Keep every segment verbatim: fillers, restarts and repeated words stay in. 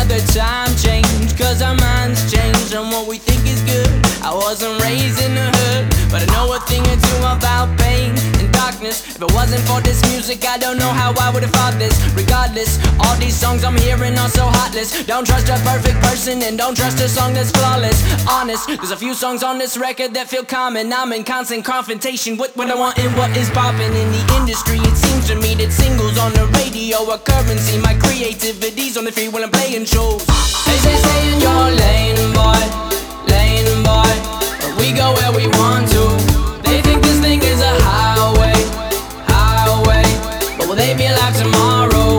another time change, cause our minds change on what we think is good. I wasn't raised in the hood, but I know a thing or two about pain and darkness. If it wasn't for this music, I don't know how I would've thought this. Regardless, all these songs I'm hearing are so heartless. Don't trust a perfect person and don't trust a song that's flawless. Honest, there's a few songs on this record that feel common. I'm in constant confrontation with what I want and what is popping in the industry. It seems to me that singles on the radio are currency. My creativity's on the free when I'm playing shows. They say stay in your lane, boy, lane, boy, but we go where we want to. They think this thing is a highway, highway, but will they be alive tomorrow?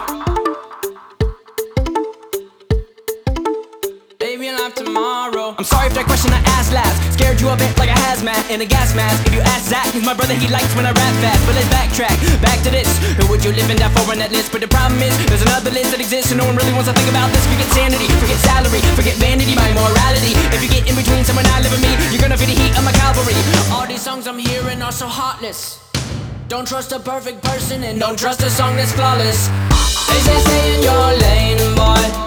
They be alive tomorrow. I'm sorry if that question I asked last scared you a bit like a hazmat in a gas mask. If you ask Zach, he's my brother, he likes when I rap fast. But let's backtrack, back to this. Who would you live and die for on that list? But the problem is, there's another list that exists and no one really wants to think about this. Forget sanity, forget salary, forget vanity, my morality. If you get in between someone I live and me, you're gonna feel the heat of my cavalry. All these songs I'm hearing are so heartless. Don't trust a perfect person and don't trust a song that's flawless. They say stay in your lane, boy,